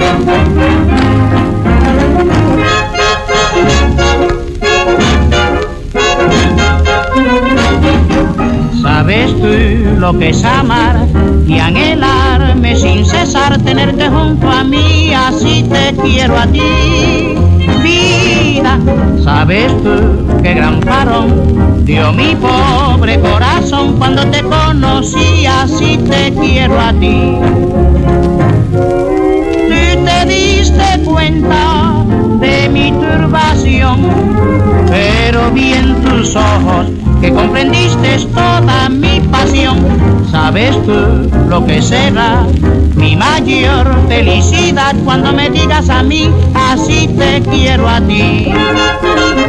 ¿Sabes tú lo que es amar y anhelarme sin cesar, tenerte junto a mí, así te quiero a ti, vida? ¿Sabes tú qué gran parón dio mi pobre corazón cuando te conocí, así te quiero a ti? Tú te diste cuenta de mi turbación, pero vi en tus ojos que comprendiste toda mi pasión. ¿Sabes tú lo que será mi mayor felicidad cuando me digas a mí, así te quiero a ti?